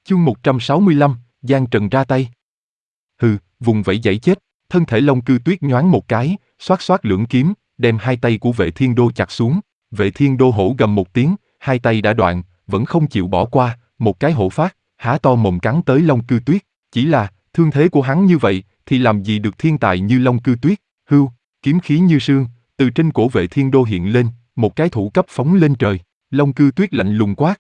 Chương 165, Giang Trần ra tay. Hừ, vùng vẫy giãy chết, thân thể Long Cư Tuyết nhoáng một cái, xoát xoát lưỡng kiếm, đem hai tay của Vệ Thiên Đô chặt xuống. Vệ Thiên Đô hổ gầm một tiếng, hai tay đã đoạn, vẫn không chịu bỏ qua, một cái hổ phát, há to mồm cắn tới Long Cư Tuyết. Chỉ là, thương thế của hắn như vậy, thì làm gì được thiên tài như Long Cư Tuyết. Hưu, kiếm khí như sương, từ trên cổ Vệ Thiên Đô hiện lên, một cái thủ cấp phóng lên trời. Long Cư Tuyết lạnh lùng quát: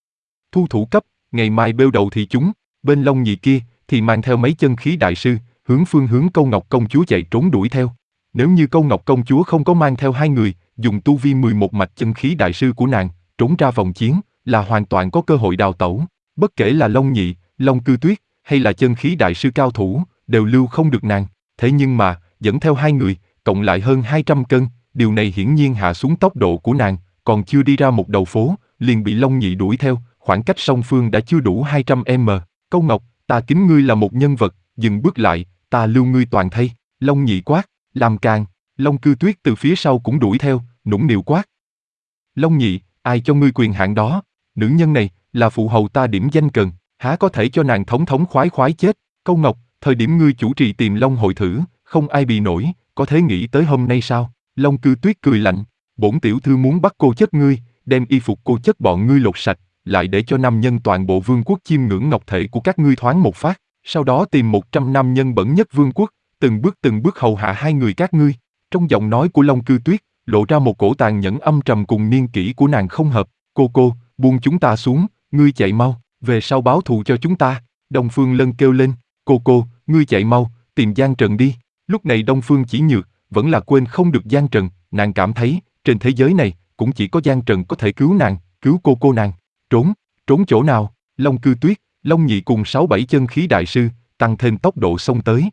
thu thủ cấp, ngày mai bêu đầu thì chúng. Bên Long Nhị kia thì mang theo mấy chân khí đại sư, hướng Câu Ngọc công chúa chạy trốn đuổi theo. Nếu như Câu Ngọc công chúa không có mang theo hai người, dùng tu vi 11 mạch chân khí đại sư của nàng, trốn ra vòng chiến, là hoàn toàn có cơ hội đào tẩu. Bất kể là Long Nhị, Long Cư Tuyết, hay là chân khí đại sư cao thủ, đều lưu không được nàng. Thế nhưng mà, dẫn theo hai người, cộng lại hơn 200 cân, điều này hiển nhiên hạ xuống tốc độ của nàng, còn chưa đi ra một đầu phố, liền bị Long Nhị đuổi theo, khoảng cách song phương đã chưa đủ 200m. Câu Ngọc, ta kính ngươi là một nhân vật, dừng bước lại, ta lưu ngươi toàn thây. Long Nhị quát, làm càn. Long Cư Tuyết từ phía sau cũng đuổi theo, nũng nịu quát: Long Nhị, ai cho ngươi quyền hạn đó? Nữ nhân này, là phụ hầu ta điểm danh cần, há có thể cho nàng thống khoái chết. Câu Ngọc, thời điểm ngươi chủ trì tìm Long hội thử, không ai bị nổi, có thể nghĩ tới hôm nay sao? Long Cư Tuyết cười lạnh, bổn tiểu thư muốn bắt cô chất ngươi, đem y phục cô chất bọn ngươi lột sạch, lại để cho nam nhân toàn bộ vương quốc chiêm ngưỡng ngọc thể của các ngươi thoáng một phát, sau đó tìm 100 nam nhân bẩn nhất vương quốc, từng bước hầu hạ hai người các ngươi. Trong giọng nói của Long Cư Tuyết, lộ ra một cổ tàn nhẫn âm trầm cùng niên kỷ của nàng không hợp. Cô, buông chúng ta xuống, ngươi chạy mau, về sau báo thù cho chúng ta. Đông Phương Lân kêu lên, cô, ngươi chạy mau, tìm Giang Trần đi. Lúc này Đông Phương Chỉ Nhược, vẫn là quên không được Giang Trần, nàng cảm thấy, trên thế giới này, cũng chỉ có Giang Trần có thể cứu nàng, cứu cô nàng. Trốn chỗ nào? Long Cư Tuyết, Long Nhị cùng 6-7 chân khí đại sư, tăng thêm tốc độ xông tới.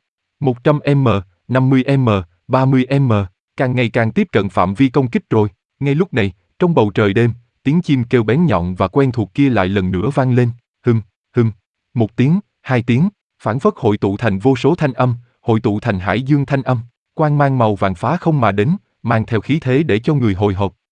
100m, 50m, 30m, càng ngày càng tiếp cận phạm vi công kích rồi. Ngay lúc này, trong bầu trời đêm, tiếng chim kêu bén nhọn và quen thuộc kia lại lần nữa vang lên. Hừm, một tiếng, hai tiếng, phảng phất hội tụ thành vô số thanh âm, hội tụ thành hải dương thanh âm, quang mang màu vàng phá không mà đến, mang theo khí thế để cho người hồi hộp.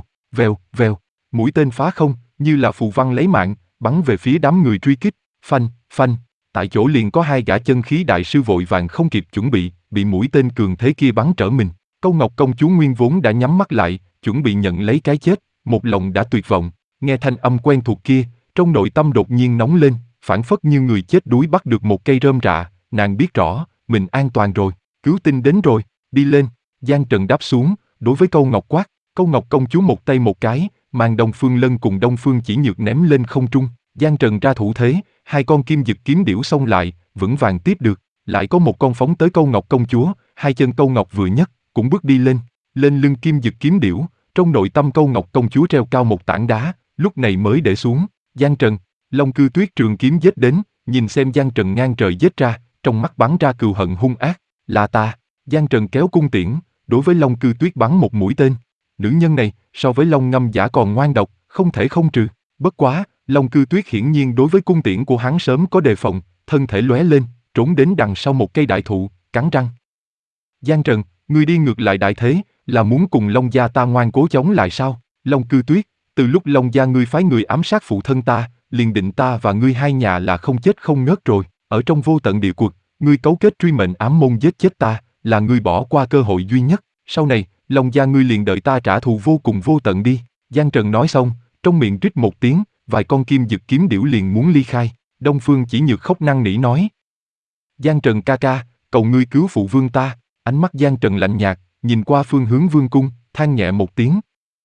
Vèo, mũi tên phá không, như là phù văn lấy mạng, bắn về phía đám người truy kích. Phanh, tại chỗ liền có hai gã chân khí đại sư vội vàng không kịp chuẩn bị mũi tên cường thế kia bắn trở mình. Câu Ngọc công chúa nguyên vốn đã nhắm mắt lại, chuẩn bị nhận lấy cái chết, một lòng đã tuyệt vọng, nghe thanh âm quen thuộc kia, trong nội tâm đột nhiên nóng lên, phảng phất như người chết đuối bắt được một cây rơm rạ, nàng biết rõ, mình an toàn rồi, cứu tinh đến rồi, đi lên. Giang Trần đáp xuống, đối với Câu Ngọc quát. Câu Ngọc công chúa một tay một cái, mang Đông Phương Lân cùng Đông Phương Chỉ Nhược ném lên không trung. Giang Trần ra thủ thế, hai con kim dực kiếm điểu xông lại, vững vàng tiếp được. Lại có một con phóng tới Câu Ngọc công chúa, hai chân Câu Ngọc vừa nhấc, cũng bước đi lên lưng kim dực kiếm điểu. Trong nội tâm Câu Ngọc công chúa treo cao một tảng đá, lúc này mới để xuống. Giang Trần, Long Cư Tuyết trường kiếm giết đến, nhìn xem Giang Trần ngang trời giết ra, trong mắt bắn ra cừu hận hung ác. Là ta. Giang Trần kéo cung tiễn, đối với Long Cư Tuyết bắn một mũi tên. Nữ nhân này, so với Long Ngâm Giả còn ngoan độc, không thể không trừ. Bất quá, Long Cư Tuyết hiển nhiên đối với cung tiễn của hắn sớm có đề phòng, thân thể lóe lên, trốn đến đằng sau một cây đại thụ, cắn răng. Giang Trần, ngươi đi ngược lại đại thế, là muốn cùng Long gia ta ngoan cố chống lại sao? Long Cư Tuyết, từ lúc Long gia ngươi phái người ám sát phụ thân ta, liền định ta và ngươi hai nhà là không chết không ngớt rồi. Ở trong vô tận địa quật, ngươi cấu kết truy mệnh ám môn giết chết ta, là ngươi bỏ qua cơ hội duy nhất. Sau này, Long gia ngươi liền đợi ta trả thù vô cùng vô tận đi. Giang Trần nói xong, trong miệng rít một tiếng, vài con kim dực kiếm điểu liền muốn ly khai. Đông Phương Chỉ Nhược khóc năn nỉ nói: Giang Trần ca ca, cầu ngươi cứu phụ vương ta. Ánh mắt Giang Trần lạnh nhạt, nhìn qua phương hướng vương cung, than nhẹ một tiếng.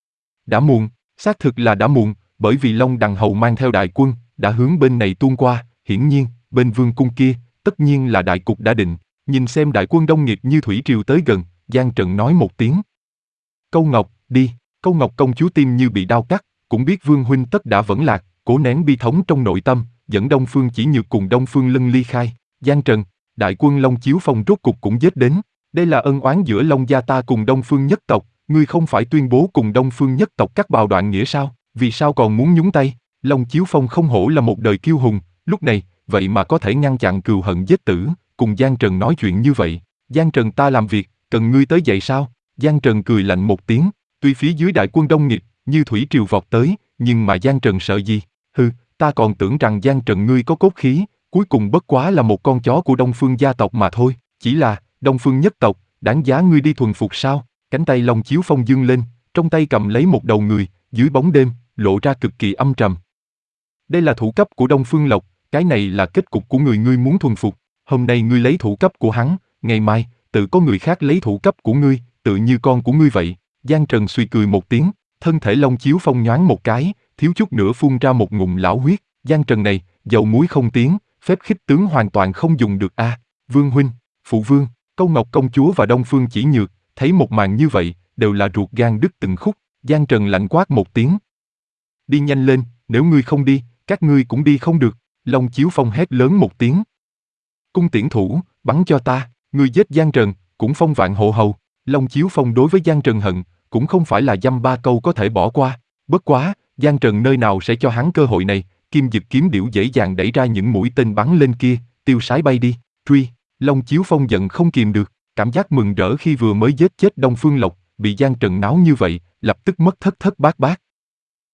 Đã muộn, xác thực là đã muộn, bởi vì Long Đằng Hầu mang theo đại quân, đã hướng bên này tuôn qua, hiển nhiên, bên vương cung kia, tất nhiên là đại cục đã định. Nhìn xem đại quân đông nghịt như thủy triều tới gần, Giang Trần nói một tiếng. Câu Ngọc, đi. Câu Ngọc công chúa tim như bị đau cắt, cũng biết vương huynh tất đã vẫn lạc, cố nén bi thống trong nội tâm, dẫn Đông Phương Chỉ Nhược cùng Đông Phương Lân ly khai. Giang Trần, đại quân Long Chiếu Phong rốt cục cũng giết đến. Đây là ân oán giữa Long gia ta cùng Đông Phương nhất tộc, ngươi không phải tuyên bố cùng Đông Phương nhất tộc cắt bào đoạn nghĩa sao? Vì sao còn muốn nhúng tay? Long Chiếu Phong không hổ là một đời kiêu hùng, lúc này, vậy mà có thể ngăn chặn cừu hận giết tử, cùng Giang Trần nói chuyện như vậy. Giang Trần ta làm việc, cần ngươi tới dậy sao? Giang Trần cười lạnh một tiếng, tuy phía dưới đại quân đông nghịt, như thủy triều vọt tới, nhưng mà Giang Trần sợ gì? Ta còn tưởng rằng Giang Trần ngươi có cốt khí, cuối cùng bất quá là một con chó của Đông Phương gia tộc mà thôi, chỉ là, Đông Phương nhất tộc, đáng giá ngươi đi thuần phục sao? Cánh tay Long Chiếu Phong dương lên, trong tay cầm lấy một đầu người, dưới bóng đêm, lộ ra cực kỳ âm trầm. Đây là thủ cấp của Đông Phương Lộc, cái này là kết cục của người ngươi muốn thuần phục. Hôm nay ngươi lấy thủ cấp của hắn, ngày mai, tự có người khác lấy thủ cấp của ngươi, tự như con của ngươi vậy. Giang Trần suy cười một tiếng, thân thể Long Chiếu Phong nhoáng một cái, thiếu chút nữa phun ra một ngụm lão huyết. Giang Trần này, dầu muối không tiến, phép khích tướng hoàn toàn không dùng được a. Vương huynh, phụ vương, Câu Ngọc công chúa và Đông Phương Chỉ Nhược, thấy một màn như vậy, đều là ruột gan đứt từng khúc. Giang Trần lạnh quát một tiếng. Đi nhanh lên, nếu ngươi không đi, các ngươi cũng đi không được. Long Chiếu Phong hét lớn một tiếng. Cung tiễn thủ, bắn cho ta, ngươi giết Giang Trần, cũng phong vạn hộ hầu. Long Chiếu Phong đối với Giang Trần hận, cũng không phải là dăm ba câu có thể bỏ qua. Bất quá, Giang Trần nơi nào sẽ cho hắn cơ hội này, Kim Dực kiếm điểu dễ dàng đẩy ra những mũi tên bắn lên kia, tiêu sái bay đi, truy. Long Chiếu Phong giận không kìm được, cảm giác mừng rỡ khi vừa mới giết chết Đông Phương Lộc, bị Giang Trần náo như vậy, lập tức mất thất thất bát bát.